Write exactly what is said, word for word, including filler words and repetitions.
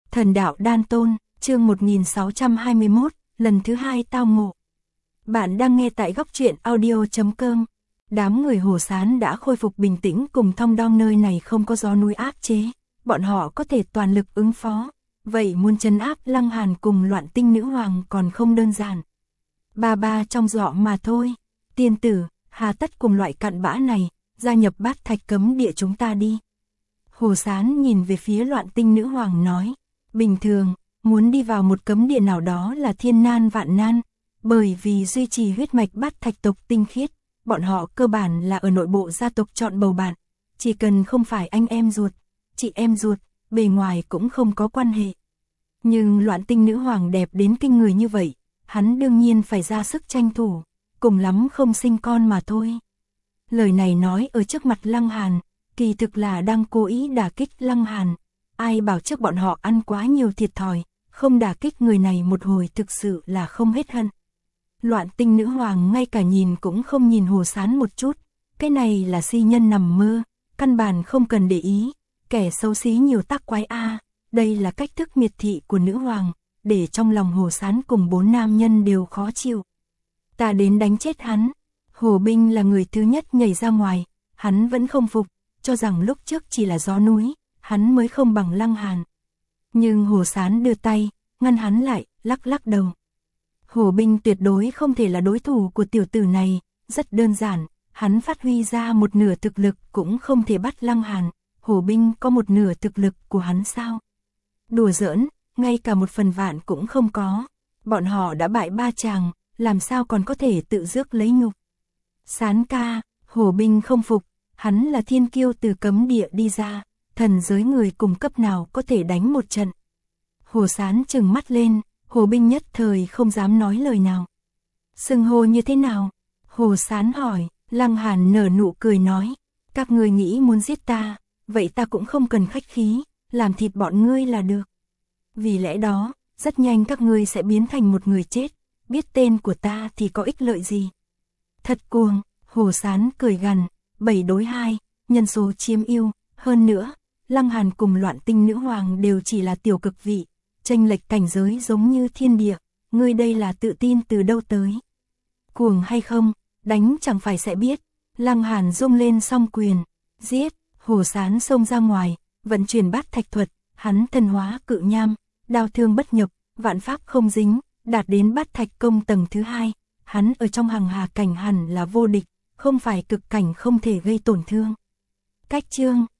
Thần đạo đan tôn, chương một nghìn sáu trăm hai mươi mốt, lần thứ hai tao ngộ. Bạn đang nghe tại góc truyện audio chấm com. Đám người Hồ Sán đã khôi phục bình tĩnh cùng thong dong, nơi này không có gió núi áp chế, bọn họ có thể toàn lực ứng phó. Vậy muốn trấn áp Lăng Hàn cùng Loạn Tinh Nữ Hoàng còn không đơn giản. Ba ba trong dọ mà thôi. Tiên tử, hà tất cùng loại cặn bã này, gia nhập Bát Thạch cấm địa chúng ta đi. Hồ Sán nhìn về phía Loạn Tinh Nữ Hoàng nói, bình thường, muốn đi vào một cấm địa nào đó là thiên nan vạn nan, bởi vì duy trì huyết mạch Bát Thạch tộc tinh khiết, bọn họ cơ bản là ở nội bộ gia tộc chọn bầu bạn, chỉ cần không phải anh em ruột, chị em ruột, bề ngoài cũng không có quan hệ. Nhưng Loạn Tinh Nữ Hoàng đẹp đến kinh người như vậy, hắn đương nhiên phải ra sức tranh thủ, cùng lắm không sinh con mà thôi. Lời này nói ở trước mặt Lăng Hàn, kỳ thực là đang cố ý đả kích Lăng Hàn. Ai bảo trước bọn họ ăn quá nhiều thiệt thòi, không đả kích người này một hồi thực sự là không hết hận. Loạn Tinh Nữ Hoàng ngay cả nhìn cũng không nhìn Hồ Sán một chút, cái này là si nhân nằm mơ, căn bản không cần để ý, kẻ xấu xí nhiều tác quái a. Đây là cách thức miệt thị của nữ hoàng, để trong lòng Hồ Sán cùng bốn nam nhân đều khó chịu. Ta đến đánh chết hắn. Hồ Binh là người thứ nhất nhảy ra ngoài, hắn vẫn không phục, cho rằng lúc trước chỉ là gió núi, hắn mới không bằng Lăng Hàn. Nhưng Hồ Sán đưa tay, ngăn hắn lại, lắc lắc đầu. Hồ Binh tuyệt đối không thể là đối thủ của tiểu tử này, rất đơn giản, hắn phát huy ra một nửa thực lực cũng không thể bắt Lăng Hàn. Hồ Binh có một nửa thực lực của hắn sao? Đùa giỡn, ngay cả một phần vạn cũng không có. Bọn họ đã bại ba chàng, làm sao còn có thể tự rước lấy nhục. Sán ca, Hồ Binh không phục, hắn là thiên kiêu từ cấm địa đi ra, thần giới người cùng cấp nào có thể đánh một trận. Hồ Sán trừng mắt lên, Hồ Binh nhất thời không dám nói lời nào. Xưng hô như thế nào? Hồ Sán hỏi. Lăng Hàn nở nụ cười nói, các ngươi nghĩ muốn giết ta, vậy ta cũng không cần khách khí, làm thịt bọn ngươi là được. Vì lẽ đó, rất nhanh các ngươi sẽ biến thành một người chết, biết tên của ta thì có ích lợi gì. Thật cuồng, Hồ Sán cười gằn, bảy đối hai, nhân số chiếm ưu, hơn nữa, Lăng Hàn cùng Loạn Tinh Nữ Hoàng đều chỉ là tiểu cực vị, chênh lệch cảnh giới giống như thiên địa, ngươi đây là tự tin từ đâu tới? Cuồng hay không, đánh chẳng phải sẽ biết. Lăng Hàn rung lên song quyền, giết. Hồ Sán xông ra ngoài, vận chuyển Bát Thạch thuật, hắn thân hóa cự nham, đao thương bất nhập, vạn pháp không dính, đạt đến Bát Thạch công tầng thứ hai, hắn ở trong hàng hà cảnh hẳn là vô địch, không phải cực cảnh không thể gây tổn thương. Cách chương